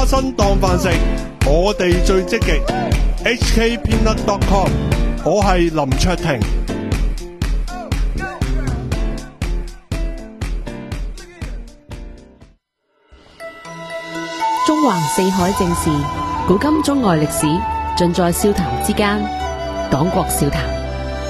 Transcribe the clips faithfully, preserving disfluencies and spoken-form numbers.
身當飯食，我哋最積極。H K Peanut dot com， 我係林卓廷。 中橫四海正事，古今中外歷史，盡在笑談之間。講國笑談。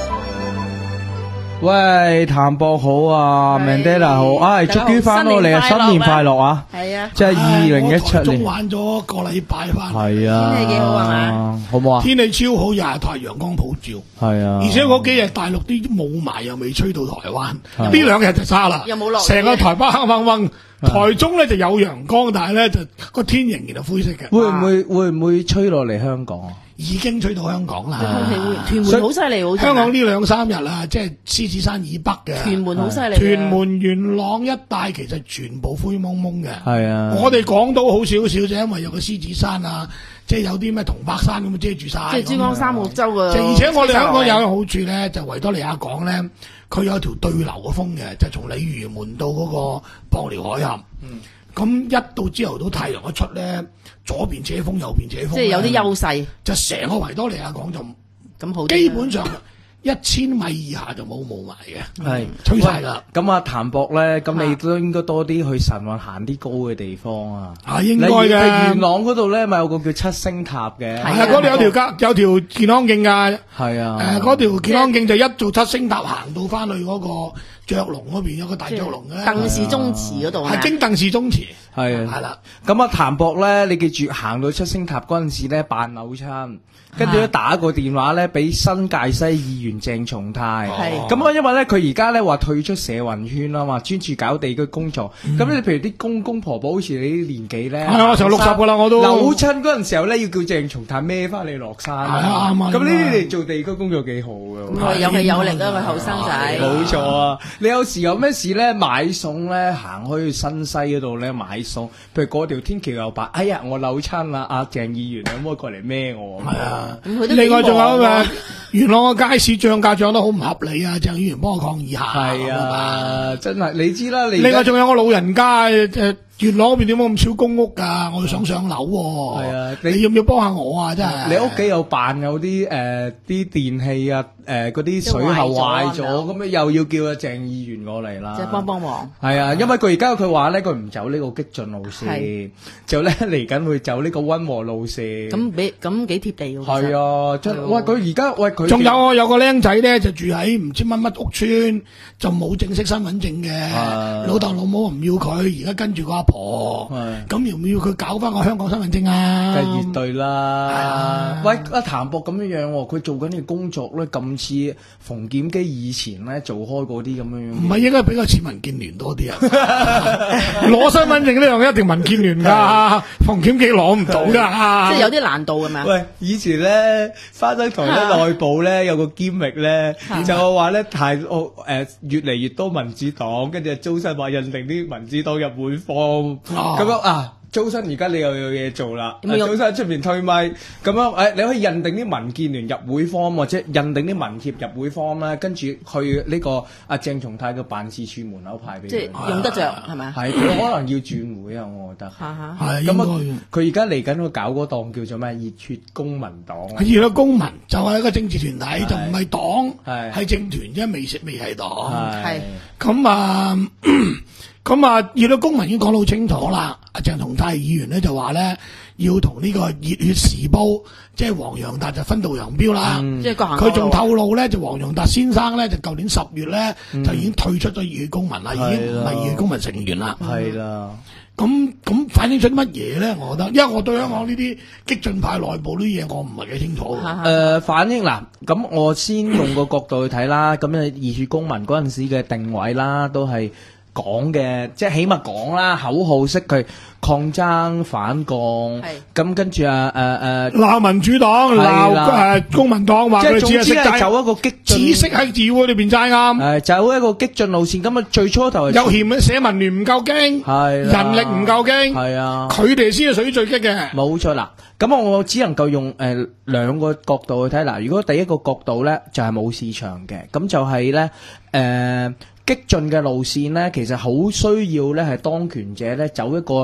喂，譚博好啊 ，Mandela 好，唉，終於翻到嚟啊，新年快樂啊！ 係啊， 即係二零一七年。 中玩咗個禮拜翻， 係啊， 天氣幾好係嘛？ 好唔好啊？ 天氣超好，日日太陽光普照。 係啊， 而且嗰幾日大陸啲霧霾又未吹到台灣，呢兩日就差啦， 又冇落雨， 成個台北黑掹掹。台中咧就有陽光，但係咧就個天仍然係灰色嘅。 會唔會會唔會吹落嚟香港啊？ 已經吹到香港啦。 屯門好犀利，好香港呢兩三日啊，即係獅子山以北嘅。 屯門好犀利。 屯門元朗一帶其實全部灰蒙蒙嘅。 係啊。我哋港島好少少啫，因為有個獅子山啊，即係有啲咩銅白山咁遮住晒。 即係珠江三角洲嘅。 而且我哋香港有個好處咧，就維多利亞港咧，佢有條對流嘅風嘅，就從鯉魚門到嗰個博寮海峽。嗯。咁一到朝頭早太陽一出咧，左邊扯風，右邊扯風， 即係有啲優勢。 就成個維多利亞港就咁好， 基本上一千米以下就冇霧霾嘅， 係吹晒啦。 咁啊，譚博咧，咁你都應該多啲去晨運行啲高嘅地方啊。 啊，應該嘅。 元朗嗰度咧，咪有個叫七星塔嘅。 係啊，嗰度有條有條健康徑㗎。 係啊。 誒，嗰條健康徑就一做七星塔行到翻去嗰個雀龍嗰邊有個大雀龍嘅。 鄧氏宗祠嗰度係經鄧氏宗祠。 係啊。 係啦。 咁啊，譚博咧，你記住行到七星塔嗰陣時咧，扮扭親。跟住咧打個電話咧俾新界西議員鄭松泰，咁啊因為咧佢而家咧話退出社運圈啦嘛，專注搞地區工作。咁你譬如啲公公婆婆好似你啲年紀咧， 係我成六十噶啦，我都扭親嗰陣時候咧要叫鄭松泰孭翻你落山。係啊，啱啊。 咁呢啲嚟做地區工作幾好噶。 有氣有力啊，個後生仔。 冇錯啊！你有時有咩事咧買餸咧行去新西嗰度咧買餸，譬如嗰條天橋又白，哎呀我扭親啦，阿鄭議員可唔可以過嚟孭我？係啊。 另外仲有誒元朗個街市漲價漲得好唔合理啊！鄭議員幫我抗議下。 係啊，真係你知啦，你另外仲有個老人家誒。元朗嗰邊點解咁少公屋㗎？我想上樓喎。係啊，你要唔要幫下我啊？真係。你屋企有辦有啲誒啲電器啊誒嗰啲水喉壞咗，咁樣又要叫阿鄭議員過嚟啦。 即係幫幫忙。係啊，因為佢而家佢話咧，佢唔走呢個激進路線，就咧嚟緊會走呢個溫和路線。 咁俾咁幾貼地㗎。 係啊，真喂佢而家喂佢。 仲有啊，有個僆仔咧就住喺唔知乜乜屋村，就冇正式身份證嘅，老豆老母唔要佢，而家跟住個阿婆，咁要唔要佢搞翻個香港身份證啊？ 梗係絕對啦！喂，阿譚博咁樣樣，佢做緊嘅工作咧，咁似馮檢基以前咧做開嗰啲咁樣樣。 唔係應該比較似民建聯多啲啊？攞身份證呢樣一定民建聯㗎，馮檢基攞唔到㗎， 即係有啲難度㗎嘛？ 喂，以前咧花生台咧內部咧有個兼力咧，就話咧太誒越嚟越多民主黨，跟住周身話認定啲民主黨入會方。咁樣啊，周生而家你又有嘢做啦，周生喺出邊推咪咁樣，誒，你可以認定啲民建聯入會方，或者認定啲民協入會方啦，跟住去呢個阿鄭松泰嘅辦事處門口派俾佢， 即係用得着係咪？ 係，佢可能要轉會啊，我覺得。 係咁啊，佢而家嚟緊會搞嗰檔叫做咩？熱血公民黨。 熱血公民就係一個政治團體，就唔係黨，係政團啫，未未係黨。係咁啊。咁啊，熱血公民已經講到好清楚啦。阿鄭松泰議員咧就話咧，要同呢個熱血時報，即係黃洋達就分道揚鑣啦。即係佢仲透露咧，就黃洋達先生咧，就舊年十月咧、嗯、就已經退出咗熱血公民啦，已經唔係熱血公民成員啦。係啦。咁咁反映出乜嘢咧？我覺得，因為我對香港呢啲激進派內部呢啲嘢，我唔係幾清楚。 誒、呃，反映嗱，咁我先用個角度去睇啦。咁啊，熱血公民嗰陣時嘅定位啦，都係。講嘅即係起碼講啦，口號式佢抗爭反共，咁跟住啊誒誒鬧民主黨鬧誒公民黨，話佢只係識走一個激進， 只識喺議會裏邊齋啱， 誒走一個激進路線。咁啊最初頭又嫌社民聯唔夠驚，係人力唔夠驚，係啊，佢哋先係屬於最激嘅。冇錯啦。咁我只能夠用誒兩個角度去睇嗱。如果第一個角度咧就係冇市場嘅，咁就係咧誒。激進嘅路線咧，其實好需要咧，係當權者咧走一個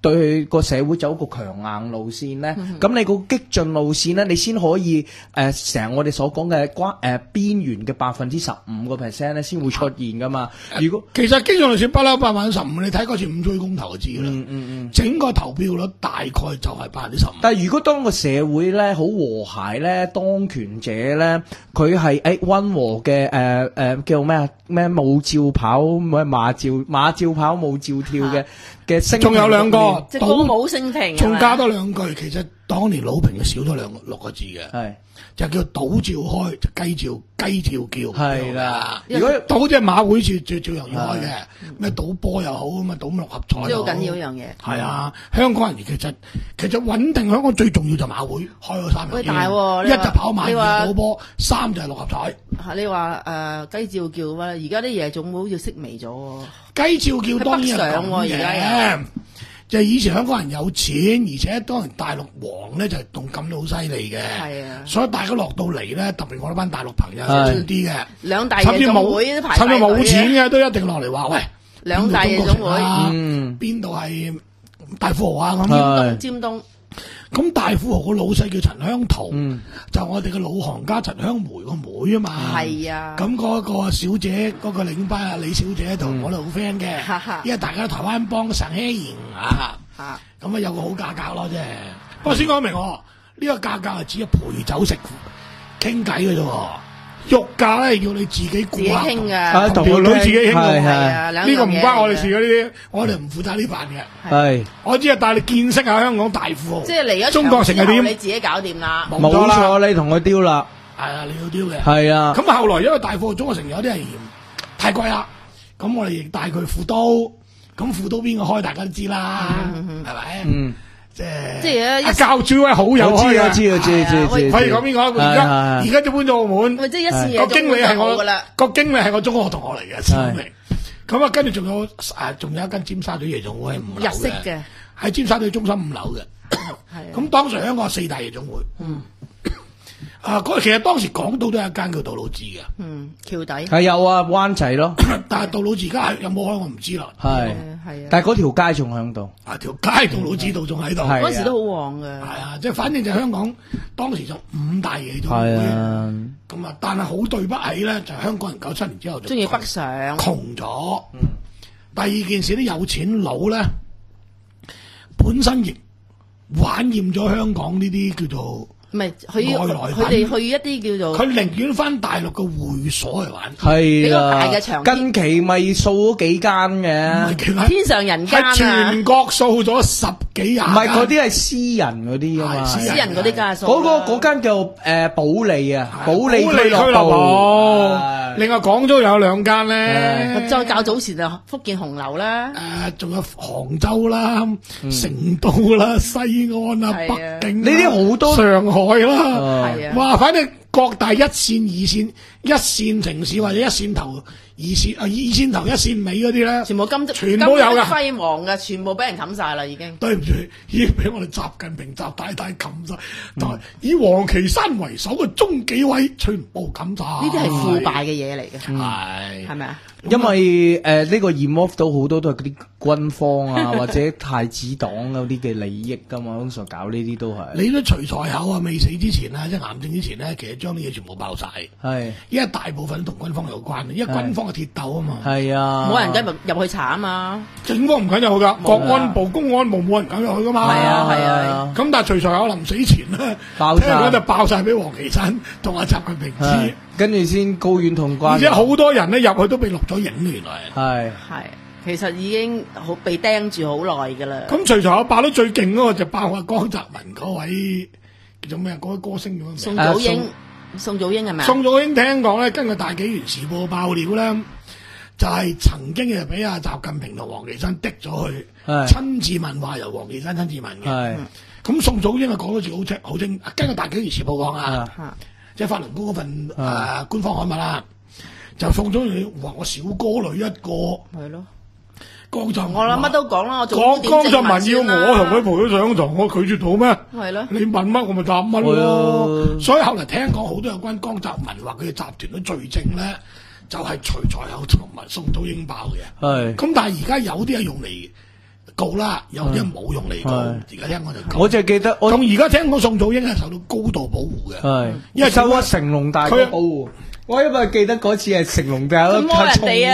對個社會走一個強硬路線咧，咁、嗯、你個激進路線咧，你先可以誒成日我哋所講嘅關誒邊緣嘅百分之十五個 percent 咧，先會出現噶嘛。如果其實激進路線不嬲百分之十五，你睇嗰次五追公投就知啦。 嗯嗯嗯， 整個投票率大概就係百分之十五。 但係如果當個社會咧好和諧咧，當權者咧佢係誒溫和嘅誒誒叫咩啊咩舞照跑咩馬照馬照跑舞照跳嘅嘅聲， 仲有兩個即係歌舞升平， 仲加多兩句。其實當年魯平就少咗兩六個字嘅，係就叫賭照開，就雞照雞照叫。係啦，如果賭即係馬會照照照樣要開嘅，咩賭波又好咁啊，賭六合彩即係好緊要一樣嘢。係啊，香港人其實其實穩定香港最重要就馬會開咗三樣嘢。 喂，大喎！ 一就跑馬，二賭波，三就係六合彩。 你話誒雞照叫啊，而家啲夜總會好似式微咗喎。 雞照叫當然係咁嘅。就以前香港人有錢，而且當然大陸黃咧就係動感到好犀利嘅，係啊，所以大家落到嚟咧，特別我哋班大陸朋友少啲嘅， 兩大夜總會都排甚至冇錢嘅都一定落嚟話喂， 兩大夜總會， 嗯，邊度係大富豪啊咁， 尖東尖東。 咁大富豪個老細叫陳香桃，嗯、就我哋嘅老行家陳香梅個妹啊嘛。係啊。咁嗰個小姐，嗰、嗰個領班啊李小姐同我哋好 friend 嘅，嗯、因為大家都台灣幫陳希賢啊。嚇。咁啊有個好價格咯，即係。不過先講明喎，呢、呢個價格係只係陪酒食傾偈嘅啫。肉價咧要你自己顧下，自己傾嘅，同條女自己傾嘅，係啊，呢個唔關我哋事嘅呢啲，我哋唔負責呢份嘅。係，我只係帶你見識下香港大富豪。即係嚟咗中國城係點，你自己搞掂啦。冇錯，你同佢丟啦。係啊，你要丟嘅。係啊。咁後來因為大富豪中國城有啲係嫌太貴啦，咁我哋亦帶佢富都，咁富都邊個開大家都知啦，係咪？嗯。即係即係阿教主位好友開嘅，知啊知啊知啊知。可以講邊個？而家而家就搬咗澳門。即係一試嘢個經理係我個經理係我中學同學嚟嘅，超明。咁啊，跟住仲有誒，仲有一間尖沙咀夜總會五樓嘅，日式嘅，喺尖沙咀中心五樓嘅。係。咁當時香港四大夜總會。嗯。啊！嗰其實當時港島都有一間叫杜老誌嘅，嗯，橋底係有啊，灣仔咯。但係杜老誌而家有冇開我唔知啦。係係啊，但係嗰條街仲喺度。啊，條街杜老誌度仲喺度。嗰時都好旺嘅。係啊，即係反正就香港當時就五大夜總會。係啊。咁啊，但係好對不起咧，就香港人九七年之後就中意北上，窮咗。嗯。第二件事啲有錢佬咧，本身亦玩厭咗香港呢啲叫做。唔係，佢佢哋去一啲叫做，佢寧願翻大陸嘅會所嚟玩，係啦，大嘅場，近期咪掃咗幾間嘅，天上人間啊，全國掃咗十幾廿間，唔係嗰啲係私人嗰啲啊嘛，私人嗰啲家數，嗰個嗰間叫誒保利啊，保利俱樂部。另外廣州有兩間咧，再較早前就福建紅樓啦，誒仲有杭州啦、成都啦、西安啦、北京，呢啲好多上海啦，係啊，哇！反正各大一線、二線、一線城市或者一線頭、二線啊二線頭、一線尾嗰啲咧，全部金全部有噶，輝煌嘅，全部俾人冚晒啦，已經。對唔住，已經俾我哋習近平、習大大冚晒，但係以王岐山為首嘅中紀委全部冚晒。呢啲係腐敗嘅嘢嚟嘅，係係咪啊？因為誒呢個 involve 到好多都係嗰啲軍方啊或者太子黨嗰啲嘅利益噶嘛，通常搞呢啲都係。你都除財口啊，未死之前啊，即係癌症之前咧，其實將啲嘢全部爆晒。係，因為大部分都同軍方有關，因為軍方係鐵鬥啊嘛。係啊，冇人敢入去查啊嘛。警方唔敢入去噶，國安部、公安部冇人敢入去噶嘛。係啊係啊。咁但係除財口臨死前咧，爆晒，聽講就爆晒俾王岐山同阿習近平知。跟住先高遠通關，而且好多人咧入去都被錄咗影，原來係係，其實已經好被盯住好耐噶啦。咁除咗我爆得最勁嗰個就爆阿江澤民嗰位叫做咩啊？嗰位歌星叫咩？宋祖英，宋祖英係咪？宋祖英聽講咧，根據大紀元時報爆料咧，就係曾經係俾阿習近平同王岐山滴咗去，親自問話由王岐山親自問嘅。咁宋祖英啊講咗字好清好清，根據大紀元時報講啊。即係法輪功嗰份誒、呃、官方刊物啦，就送咗你話我小哥女一個，係咯。江澤民我諗乜都講啦，我做江江澤民要我同佢陪佢上床，我拒絕到咩？係咯。你問乜我咪答乜咯。所以後嚟聽講好多有關江澤民話佢嘅集團嘅罪證咧，就係徐才厚同埋宋祖英爆嘅。係。咁但係而家有啲係用嚟告啦，有啲人冇用嚟告，而家聽講就告。 我就記得， 咁而家聽講宋祖英係受到高度保護嘅， 係因為受咗成龍大哥保護。我因為記得嗰次係成龍大哥從後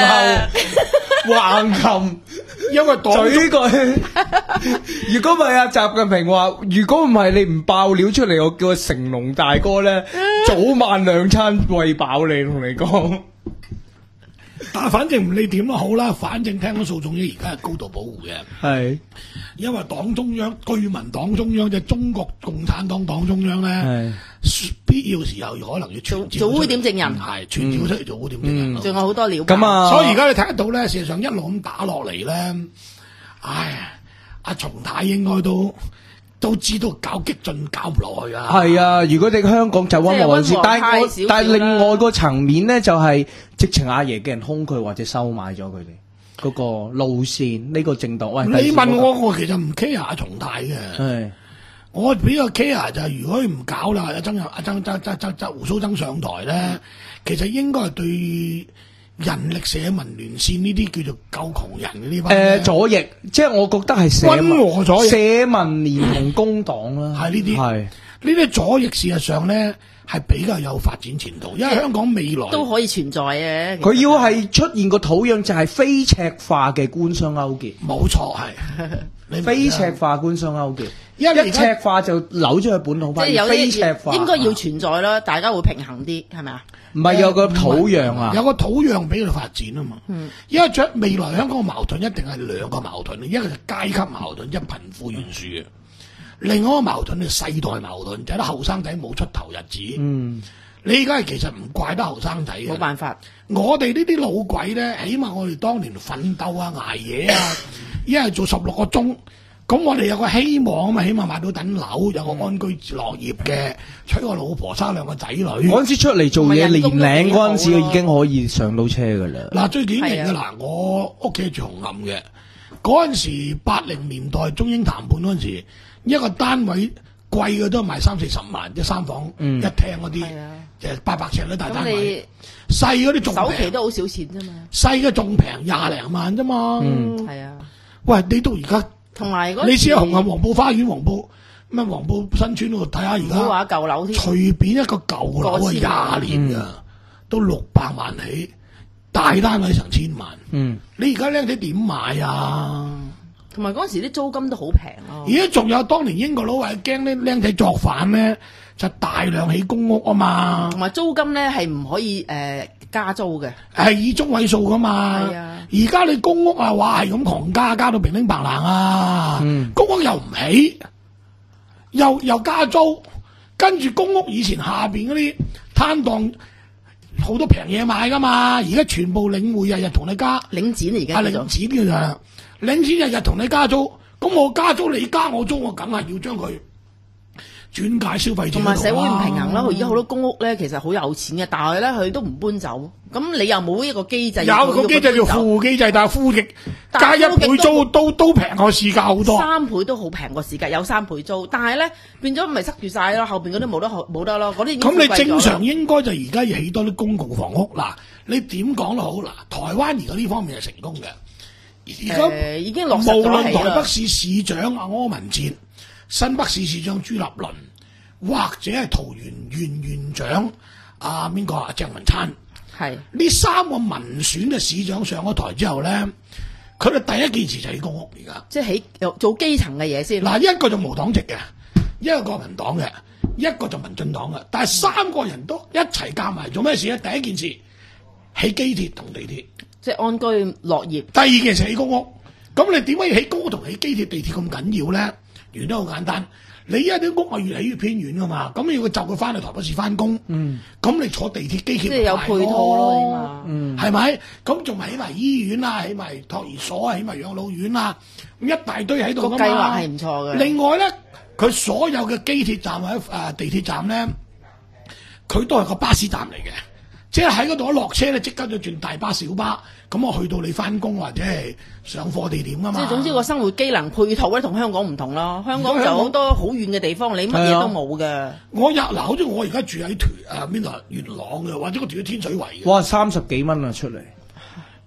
橫琴， 因為嘴佢。如果唔係阿習近平話，如果唔係你唔爆料出嚟，我叫個成龍大哥咧早晚兩餐餵飽你，同你講。 但係反正唔理點都好啦，反正聽講宋祖英而家係高度保護嘅， 係因為黨中央、據聞黨中央即係中國共產黨黨中央咧，必要時候可能要傳召做污點證人， 係傳召出嚟做污點證人， 仲有好多料。 咁啊， 所以而家你睇得到咧，事實上一路咁打落嚟咧，唉，阿松太應該都。都知道搞激進搞唔落去啊！ 係啊，如果你香港就溫和啲，但係我但係另外個層面咧，就係直情阿爺嘅人兇佢或者收買咗佢哋嗰個路線呢個政黨。喂， 你問我，我其實唔 care 阿松太嘅。係，我比較 care 就係如果佢唔搞啦，阿曾阿曾曾曾曾曾胡鬚曾上台咧，其實應該係對。人力社民連線呢啲叫做救窮人嘅呢班，誒左翼，即係我覺得係社溫和左翼， 社民連同工黨啦， 係呢啲，係呢啲左翼事實上咧係比較有發展前途，因為香港未來都可以存在嘅。 佢要係出現個土壤就係非赤化嘅官商勾結， 冇錯係， 非赤化官商勾結。一赤化就扭咗去本土派， 即係有非赤化應該要存在啦，大家會平衡啲，係咪啊？ 唔係有個土壤啊， 有個土壤俾佢發展啊嘛。嗯，因為將未來香港嘅矛盾一定係兩個矛盾，一個就階級矛盾，即係貧富懸殊嘅；另外一個矛盾係世代矛盾，就係啲後生仔冇出頭日子。嗯，你而家係其實唔怪得後生仔嘅， 冇辦法。 我哋呢啲老鬼咧，起碼我哋當年奮鬥啊、捱夜啊，一係做十六個鐘。咁我哋有個希望啊嘛，起碼買到等樓，有個安居樂業嘅，娶個老婆，生兩個仔女。 嗰陣時出嚟做嘢，年齡嗰陣時已經可以上到車噶啦。 嗱，最典型嘅嗱，我屋企住紅磡嘅，嗰陣時八零年代中英談判嗰陣時，一個單位貴嘅都賣三四十萬，即三房、嗯、一廳嗰啲，就八百尺嗰啲大單位。細嗰啲仲平， 首期都好少錢啫嘛。 細嘅仲平廿零萬啫嘛。嗯，係啊。喂，你到而家。 同埋你試下紅磡黃埔花園、黃埔咩黃埔新村嗰度睇下而家， 唔好話舊樓添， 隨便一個舊樓啊廿年㗎，嗯、都六百萬起，大單位成千萬。嗯，你而家僆仔點買啊？ 同埋嗰陣時啲租金都好平咯。 而家仲有當年英國佬話驚啲僆仔作反咧，就大量起公屋啊嘛。 同埋租金咧係唔可以誒、呃、加租嘅， 係以中位數噶嘛。係啊。而家你公屋啊，話係咁狂加，加到平頂白冷啊！嗯、公屋又唔起，又又加租，跟住公屋以前下邊嗰啲攤檔好多平嘢買噶嘛，而家全部領匯日日同你加， 領展而家， 啊領展嘅咋？領展日日同你加租，咁我加租你加我租，我梗係要將佢轉介消費者。 同埋社會唔平衡啦，而家好多公屋咧，其實好有錢嘅，但係咧佢都唔搬走。咁你又冇一個機制， 有個機制叫富戶機制，但係富極加一倍租都都平過市價好多， 三倍都好平過市價，有三倍租，但係咧變咗咪塞住晒咯，後邊嗰啲冇得冇得咯，嗰啲咁你正常應該就而家要起多啲公共房屋嗱，你點講都好嗱，台灣而家呢方面係成功嘅，而家、 呃、已經落實咗。 無論台北市市長阿柯文哲、新北市市長朱立倫，或者係桃園縣縣長阿邊個阿鄭文燦。係呢三個民選嘅市長上咗台之後咧，佢哋第一件事就起公屋而家， 即係起做基層嘅嘢先。 嗱，一個就無黨籍嘅，一個國民黨嘅，一個就民進黨嘅，但係三個人都一齊夾埋做咩事咧？第一件事起機鐵同地鐵， 即係安居樂業。 第二件事起公屋，咁你點解要起公屋同起機鐵地鐵咁緊要咧？原因好簡單。你而家啲屋係越嚟越偏遠噶嘛，咁你要佢就佢翻去台北市翻工，咁、嗯、你坐地鐵機鐵即係有配套咯， 係咪？咁仲咪起埋醫院啦，起埋托兒所，起埋養老院啦，咁一大堆喺度噶嘛。個計劃係唔錯嘅。另外咧，佢所有嘅機鐵站或者誒地鐵站咧，佢都係個巴士站嚟嘅。即係喺嗰度一落車咧，即刻就轉大巴、小巴，咁我去到你翻工或者係上課地點啊嘛。 即係總之個生活機能配套咧，同香港唔同咯。香港就好多好遠嘅地方，你乜嘢都冇嘅。 我入嗱，好似我而家住喺屯啊邊度元朗嘅，或者我住喺天水圍嘅。 哇，三十幾蚊啊出嚟！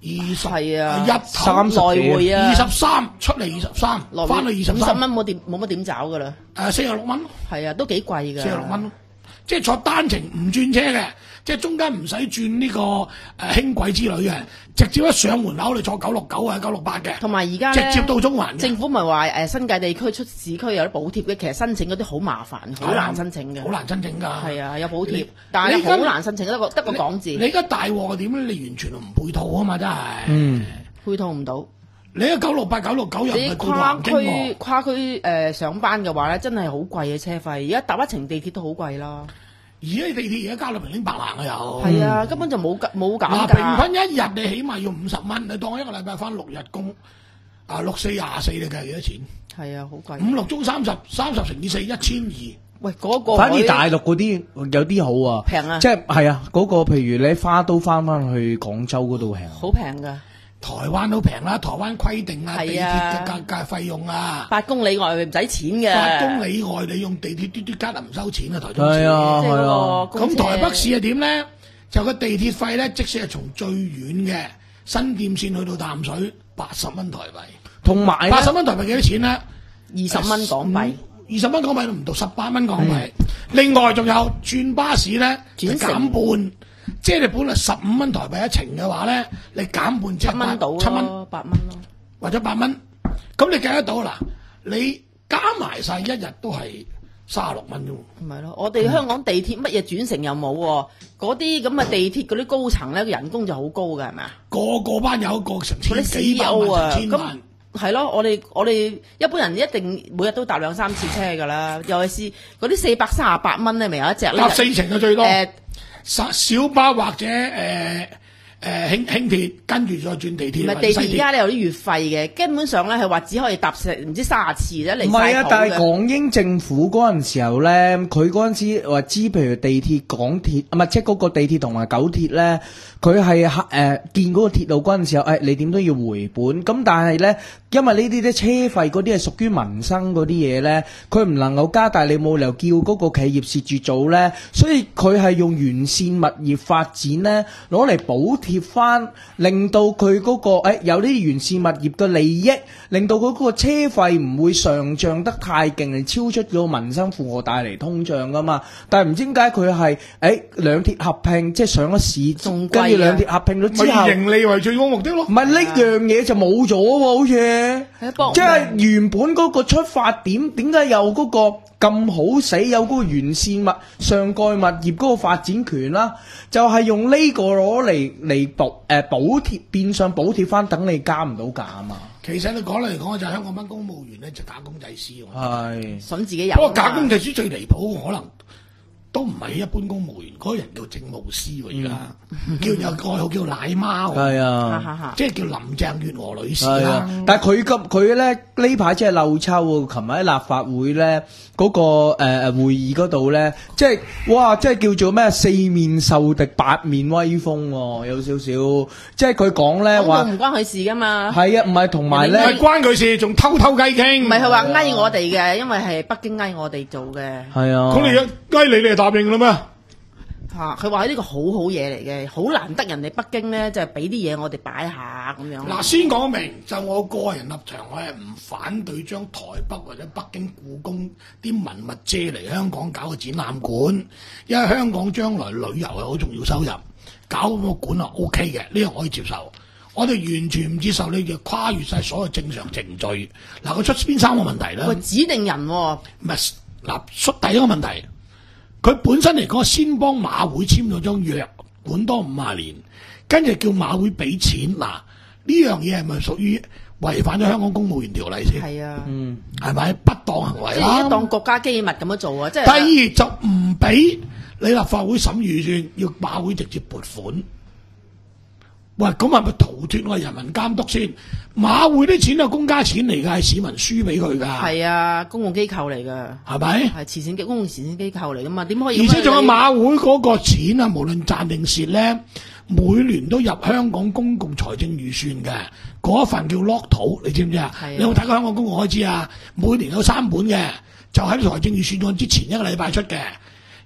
二十係啊， 日頭三十來回啊， 二十三出嚟二十三，翻去二十三五十蚊冇點冇乜點找噶啦。 誒四十六蚊， 係啊，都幾貴㗎。 四十六蚊，即係坐單程唔轉車嘅，即係中間唔使轉呢個誒輕軌之類嘅，直接一上門口你坐九六九啊九六八嘅。 同埋而家直接到中環嘅。 政府咪話誒新界地區出市區有啲補貼嘅，其實申請嗰啲好麻煩，好難申請嘅。 好難申請㗎。 係啊，有補貼，但係好難申請，得個得個講字。 你而家大鑊係點咧？你完全唔配套啊嘛，真係。 嗯， 配套唔到。 你喺九六八、九六九又唔係跨到南京區跨區誒、呃、上班嘅話咧，真係好貴嘅車費。而家搭一程地鐵都好貴啦。 而家地鐵而家加到平零白蘭啊又。 係啊，根本就冇冇減價。 嗱，平均一日你起碼要五十蚊，你當一個禮拜翻六日工，啊六四廿四，你計幾多錢？ 係啊，好貴。 五六中三十，三十乘以四一千二。 喂，嗰、那個反而大陸嗰啲有啲好啊， 平啊， 即係係啊，嗰、那個譬如你花都翻翻去廣州嗰度平， 好平㗎。 台灣都平啦，台灣規定啊，地鐵嘅價價費用啊， 八公里外唔使錢嘅。 八公里外你用地鐵嘟嘟卡唔收錢啊，台中市。 係啊係啊。咁台北市係點咧？就個地鐵費咧，即使係從最遠嘅新店線去到淡水，八十蚊台幣。 同埋八十蚊台幣幾多錢咧？ 二十蚊港幣。 二十蚊港幣都唔到，十八蚊港幣。另外仲有轉巴士咧，就減半。即係你本來十五蚊台幣一程嘅話咧，你減半即係七蚊到七蚊八蚊咯， 或者八蚊，咁你計得到啦？你加埋晒一日都係三十六蚊啫喎。 咪咯，我哋香港地鐵乜嘢轉乘又冇喎，嗰啲咁嘅地鐵嗰啲高層咧，人工就好高㗎，係咪啊？ 個個班有一個成千嗰啲 C E 幾百 O 萬、 啊， 成千萬。 係咯，我哋我哋一般人一定每日都搭兩三次車㗎啦，尤其是嗰啲四百三十八蚊咧，咪有一隻搭四程嘅最多。 誒小巴或者誒誒輕輕鐵，跟住再轉地鐵。 唔係地鐵而家咧有啲月費嘅，基本上咧係話只可以搭成唔知卅次啫，離晒譜嘅。 唔係啊，但係港英政府嗰陣時候咧，佢嗰陣時話知，譬如地鐵、港鐵啊，唔係即係嗰個地鐵同埋九鐵咧，佢係誒建嗰個鐵路嗰陣時候，誒、哎、你點都要回本。咁但係咧，因為呢啲咧車費嗰啲係屬於民生嗰啲嘢咧，佢唔能夠加大，你冇理由叫嗰個企業蝕住做咧，所以佢係用完善物業發展咧，攞嚟補貼翻，令到佢嗰、嗰個誒、哎、有啲完善物業嘅利益，令到佢嗰個車費唔會上漲得太勁，嚟超出咗民生負荷，帶嚟通脹噶嘛。但係唔知點解佢係誒兩鐵合併，即係上咗市， 仲貴。 跟住兩鐵合併咗之後， 咪盈利為最高目的咯。 唔係呢樣嘢就冇咗喎，好似即係原本嗰個出發點，點解有嗰個咁好死，有嗰個完善物上蓋物業嗰個發展權啦？就係、是、用呢個攞嚟嚟補誒補貼，變相補貼翻，等你加唔到價啊嘛。 其實你講嚟講去就係香港班公務員咧，就假公濟私喎。 係， 筍自己有。 不過假公濟私最離譜，可能都唔係一般公務員，嗰、那個人叫政務司喎，而家、嗯、叫有個號叫奶媽喎。係啊，即係叫林鄭月娥女士啦、 啊。但係佢咁佢咧呢排真係漏抽喎。琴日喺立法會咧嗰、那個誒誒、呃、會議嗰度咧，即係哇，即係叫做咩四面受敵八面威風喎，有少少。即係佢講咧話唔關佢事噶嘛。 係啊，唔係同埋咧， 唔係關佢事，仲偷偷雞傾。 唔係佢話呃我哋嘅，因為係北京呃我哋做嘅。 係啊。 咁你呃你，你係答應啦咩？ 嚇！佢話呢個好好嘢嚟嘅，好難得人哋北京咧，就係俾啲嘢我哋擺下咁樣。 嗱，先講明就我個人立場，我係唔反對將台北或者北京故宮啲文物借嚟香港搞個展覽館，因為香港將來旅遊係好重要收入，搞個館係 O K 嘅，呢樣可以接受。我哋完全唔接受你就跨越晒所有正常程序。嗱，佢出邊三個問題咧？ 喂，指定人喎、哦， 唔係嗱，出第一個問題。佢本身嚟講，先幫馬會簽咗張約，管多五十年，跟住叫馬會俾錢。嗱，呢樣嘢係咪屬於違反咗香港公務員條例先？ 係啊， 嗯， 係咪不當行為啦？ 即係當國家機密咁樣做啊！即係第二就唔俾你立法會審預算，要馬會直接撥款。喂，咁係咪逃脫我人民監督先？馬會啲錢係公家錢嚟㗎，係市民輸俾佢㗎。 係啊，公共機構嚟㗎，係咪？ 係慈善機公共慈善機構嚟㗎嘛？點可以？ 而且仲有馬會嗰個錢啊，無論賺定蝕咧，每年都入香港公共財政預算嘅。嗰一份叫 lotto， 你知唔知啊？你有冇睇過香港公共開支啊？每年有三本嘅，就喺財政預算案之前一個禮拜出嘅。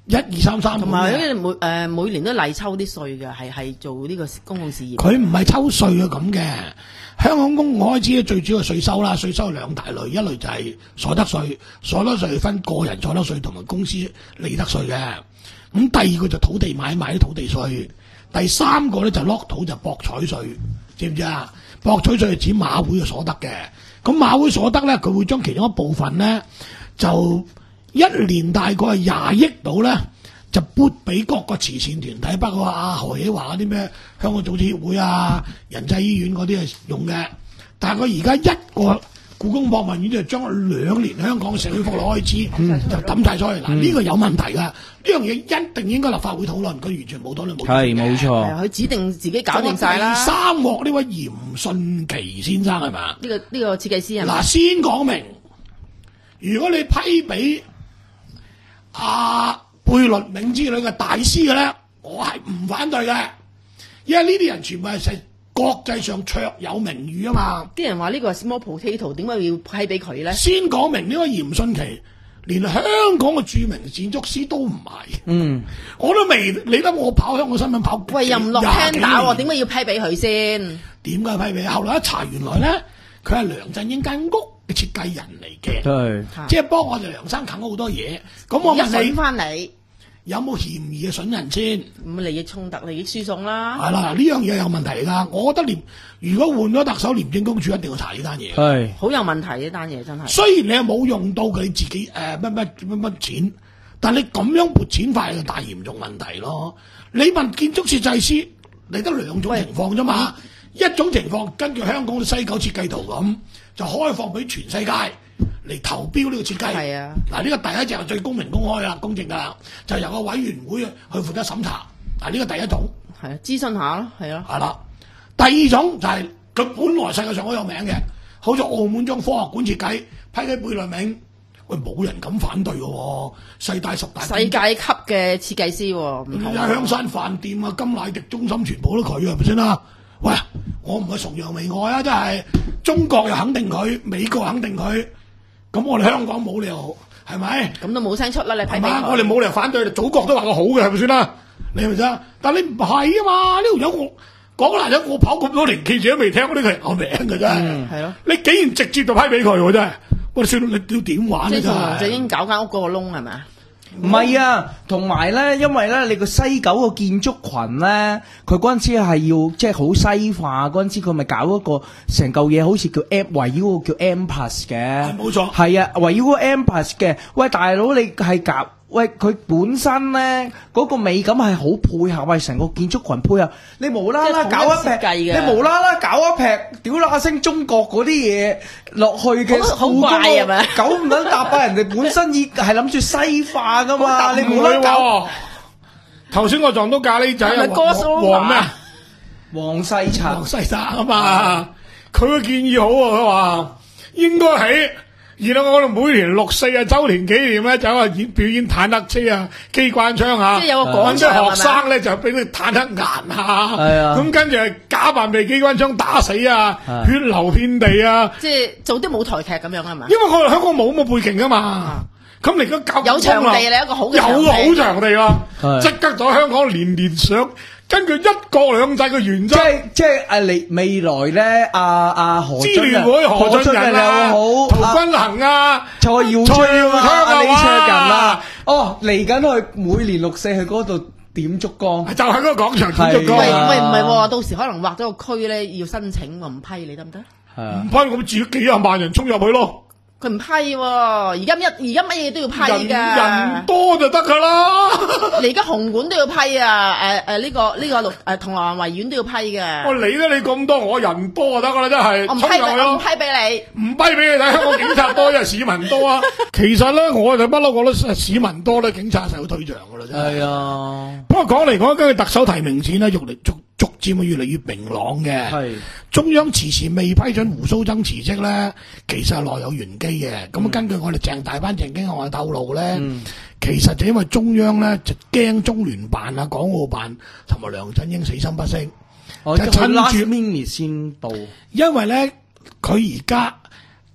一二三三同埋每誒每年都例抽啲稅嘅，係係做呢個公共事業。 佢唔係抽稅嘅咁嘅。香港公共開支最主要係稅收啦，稅收兩大類，一類就係所得稅，所得稅分個人所得稅同埋公司利得稅嘅。咁第二個就土地買賣啲土地稅，第三個咧就落土就博彩稅，知唔知啊？博彩稅係指馬會嘅所得嘅。咁馬會所得咧，佢會將其中一部分咧，就一年大概係廿億度咧，就撥俾各個慈善團體，包括阿何喜華嗰啲咩香港組織協會啊、仁濟醫院嗰啲係用嘅。但係佢而家一個故宮博物院就將兩年香港社會福利開支、嗯、就抌晒出去。嗱、嗯，呢個有問題㗎，呢樣嘢一定應該立法會討論，佢完全冇討論冇。係冇錯， 佢指定自己搞掂晒啦。 第三幕呢位嚴迅奇先生係嘛？ 呢、這個呢、這個設計師係嘛？ 嗱，先講明，如果你批俾阿貝聿銘之類嘅大師嘅咧，我係唔反對嘅，因為呢啲人全部係食國際上卓有名譽啊嘛。 啲人話呢個係 small potato， 點解要批俾佢咧？ 先講明呢個嚴迅奇，連香港嘅著名建築師都唔係。嗯，我都未理得我跑香港新聞跑。 喂，又唔落聽打喎，點解要批俾佢先？ 點解批俾？後來一查，原來咧佢係梁振英間屋嘅設計人嚟嘅，對，即係幫我哋梁生啃好多嘢。咁我問你翻嚟有冇嫌疑嘅筍人先？ 咁利益衝突、利益輸送啦。 係啦，呢樣嘢有問題㗎。我覺得廉如果換咗特首，廉政公署一定要查呢單嘢。係好有問題呢單嘢真係。 雖然你係冇用到佢自己誒乜乜乜乜錢，但你咁樣撥錢法係個大嚴重問題咯。你問建築設計師，你得兩種情況啫嘛。一種情況根據香港嘅西九設計圖咁，就開放俾全世界嚟投標呢個設計。係啊，嗱呢個第一隻係最公平公開啦、公正㗎啦，就由個委員會去負責審查。嗱呢個第一種係啊，諮詢下咯，係啊。 係啦，第二種就係、是、佢本來世界上好有名嘅，好似澳門將科學館設計批俾貝聿銘，喂冇人敢反對嘅喎，世大十大世界級嘅設計師喎，唔同。 香山飯店啊、金乃迪中心全部都佢係咪先啦？喂，我唔係崇洋媚外啊，真係中國又肯定佢，美國肯定佢，咁我哋香港冇理由係咪？咁都冇聲出啦，你批評佢。 我哋冇理由反對，祖國都話佢好嘅，係咪先啦？你係咪先？但你唔係啊嘛？呢條友我講難咗，我跑咁多年記者都未聽過呢個人個名嘅真係。係咯，你竟然直接就批俾佢喎真係，我哋算你要點玩咧真係？ 就已經搞間屋嗰個窿係咪啊？ 唔係啊，同埋咧，因為咧，你個西九個建築群咧，佢嗰陣時係要即係好西化，嗰陣時佢咪搞一個成嚿嘢，好似叫 M 圍繞個叫 M Plus 嘅， 冇錯， 係啊，圍繞個 M Plus 嘅。喂，大佬你係搞？喂，佢本身咧嗰個美感係好配合，喂成個建築群配合。你無啦啦搞一劈，你無啦啦搞一劈，屌啦聲中國嗰啲嘢落去嘅， 好怪係咪？ 九唔撚搭啊！人哋本身已係諗住西化噶嘛，你冇得搞。 頭先我撞到咖喱仔啊，黃咩？ 黃世澤， 黃世澤啊嘛，佢個建議好啊，佢話應該喺。而家我哋每年六四啊周年紀念咧，就話演表演坦克車啊、機關槍啊， 即係有個廣場揾啲學生咧就俾啲坦克顏啊，咁跟住假扮被機關槍打死啊，血流遍地啊， 即係做啲舞台劇咁樣係嘛？ 因為我哋香港冇咁嘅背景噶嘛，咁你而家搞有場地你一個好嘅場地， 有個好場地啦，即刻咗香港年年上。根據一國兩制嘅原則， 即係即係誒嚟未來咧，阿阿何支聯會何俊仁啊，陶君行啊， 蔡耀昌啊，李卓人啊， 哦嚟緊去每年六四去嗰度點燭光， 就喺嗰個廣場點燭光。 喂喂唔係喎，到時可能劃咗個區咧要申請，我唔批你得唔得？ 唔批我咪自己幾廿萬人衝入去咯。 佢唔批喎，而家一而家乜嘢都要批㗎， 人多就得㗎啦。 你而家紅館都要批啊，誒誒呢個呢個六誒銅鑼灣維園都要批嘅。 我理得你咁多，我人多就得㗎啦，真係。 我唔批俾你，唔批俾你， 唔批俾你睇。香港警察多，因為市民多啊。其實咧，我就不嬲覺得市民多咧，警察就有退場㗎啦，真係。係啊。不過講嚟講，根據特首提名戰咧，越嚟逐逐漸越嚟越明朗嘅。係。中央遲遲未批准胡鬚曾辭職咧，其實係內有玄機嘅。咁、嗯、根據我哋鄭大班鄭經翰透露咧、嗯，其實就因為中央咧就驚中聯辦啊、港澳辦同埋梁振英死心不息， 哦、就趁住 mini 先到。 因為咧佢而家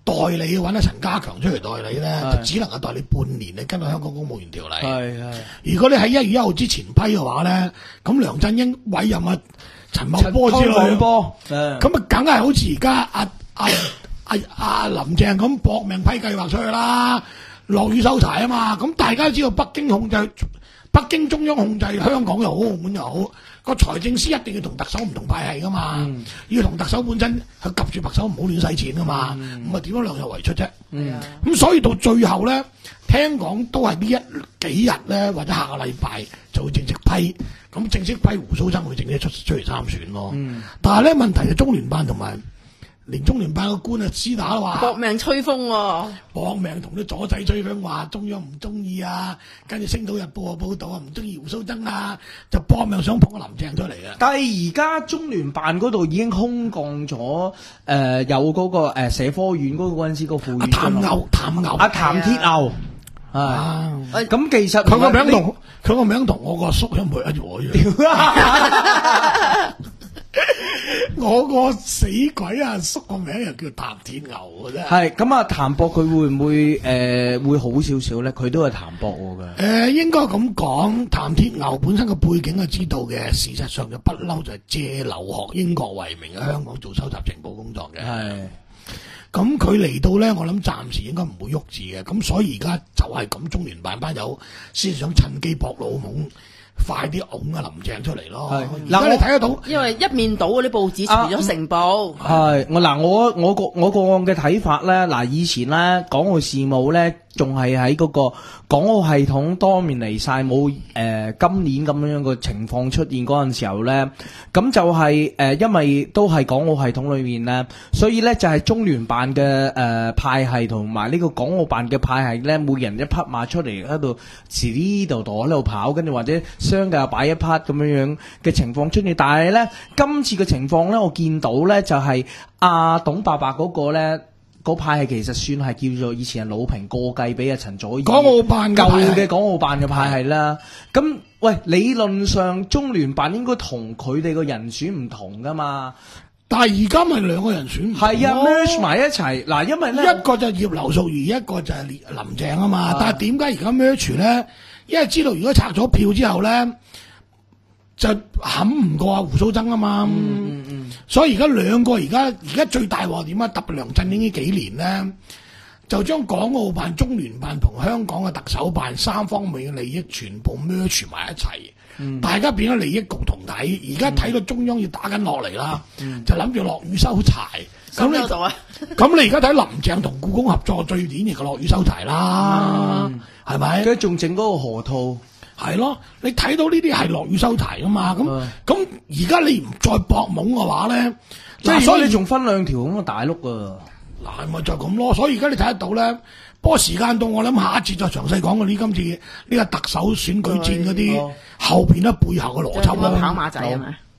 代理揾阿陳家強出嚟代理咧，就只能夠代理半年，你根據香港公務員條例。 係係。 如果你喺一月一號之前批嘅話咧，咁梁振英委任阿陳茂波之類， 波， 咁啊梗係好似而家阿阿阿阿林鄭咁搏命批計劃出去啦，落雨收柴啊嘛。咁大家都知道北京控制。北京中央控制香港又好，澳門又好，個財政司一定要同特首唔同派系噶嘛，嗯、要同特首本身去及住特首唔好亂使錢噶嘛，咁啊點樣量入為出啫？咁、嗯、所以到最後咧，聽講都係呢一幾日咧，或者下個禮拜就會正式批，咁正式批胡鬚曾會正式出出嚟參選咯。嗯、但係咧問題係中聯辦同埋。連中聯辦個官啊，私打話搏命吹風喎、啊， 搏命同啲左仔吹風話中央唔中意啊，跟住《星島日報》報道啊，唔中意胡鬚曾啊，就搏命想捧個林鄭出嚟啊！ 但係而家中聯辦嗰度已經空降咗誒、呃，有嗰、那個誒、呃、社科院嗰個嗰陣時個副院長譚牛，譚牛， 阿譚鐵牛啊！咁其實佢個名同佢個名同我個叔一模一樣。我個死鬼阿叔個名又叫譚鐵牛嘅啫。係咁啊，譚博佢會唔會誒、呃、會好少少咧？佢都係譚博我嘅。誒、呃，應該咁講，譚鐵牛本身個背景係知道嘅，事實上就不嬲就係借留學英國為名喺香港做收集情報工作嘅。係。咁佢嚟到咧，我諗暫時應該唔會喐住嘅。咁所以而家就係咁，中聯辦班友先想趁機搏老懵。快啲拱啊林鄭出嚟咯！嗱，你睇得到， 因為一面倒嗰啲報紙除咗成報。 係我嗱，我我個我個案嘅睇法咧，嗱，以前咧港澳事務咧，仲係喺嗰個港澳系統多面嚟晒，冇誒今年咁樣嘅情況出現嗰陣時候咧，咁就係、是、誒、呃，因為都係港澳系統裏面咧，所以咧就係中聯辦嘅誒、呃、派系同埋呢個港澳辦嘅派系咧，每人一匹馬出嚟喺度遲呢度度喺度跑，跟住或者相繼又擺一匹咁樣樣嘅情況出現。但係咧今次嘅情況咧，我見到咧就係、是、阿、啊、董伯伯嗰個咧。嗰派系其實算係叫做以前係老平過繼俾阿陳佐洱港澳辦舊嘅港澳辦嘅派系啦。咁喂，理論上中聯辦應該同佢哋個人選唔同噶嘛？ 但係而家咪兩個人選唔同係啊 merge 埋一齊嗱，因為咧一個就係葉劉淑儀，一個就係林鄭啊嘛。但係點解而家 merge 咧？因為知道如果拆咗票之後咧，就冚唔過阿胡鬚曾啊嘛。嗯嗯嗯。所以而家兩個而家而家最大鑊點啊？特別梁振英呢幾年咧，就將港澳辦、中聯辦同香港嘅特首辦三方面嘅利益全部 merge 埋一齊，嗯、大家變咗利益共同體。而家睇到中央要打緊落嚟啦，嗯、就諗住落雨收柴。咁、嗯、你咁你而家睇林鄭同故宮合作最典型嘅落雨收柴啦，係咪、嗯？ 佢仲整嗰個河套。 係咯，你睇到呢啲係落雨收柴噶嘛？咁咁而家你唔再搏懵嘅話咧， 即係所以你仲分兩條咁嘅大碌啊！ 嗱，咪就咁咯。所以而家你睇得到咧，不過時間到，我諗下一節再詳細講嗰啲今次呢個特首選舉戰嗰啲後邊咧背後嘅邏輯啦。 跑馬仔係咪？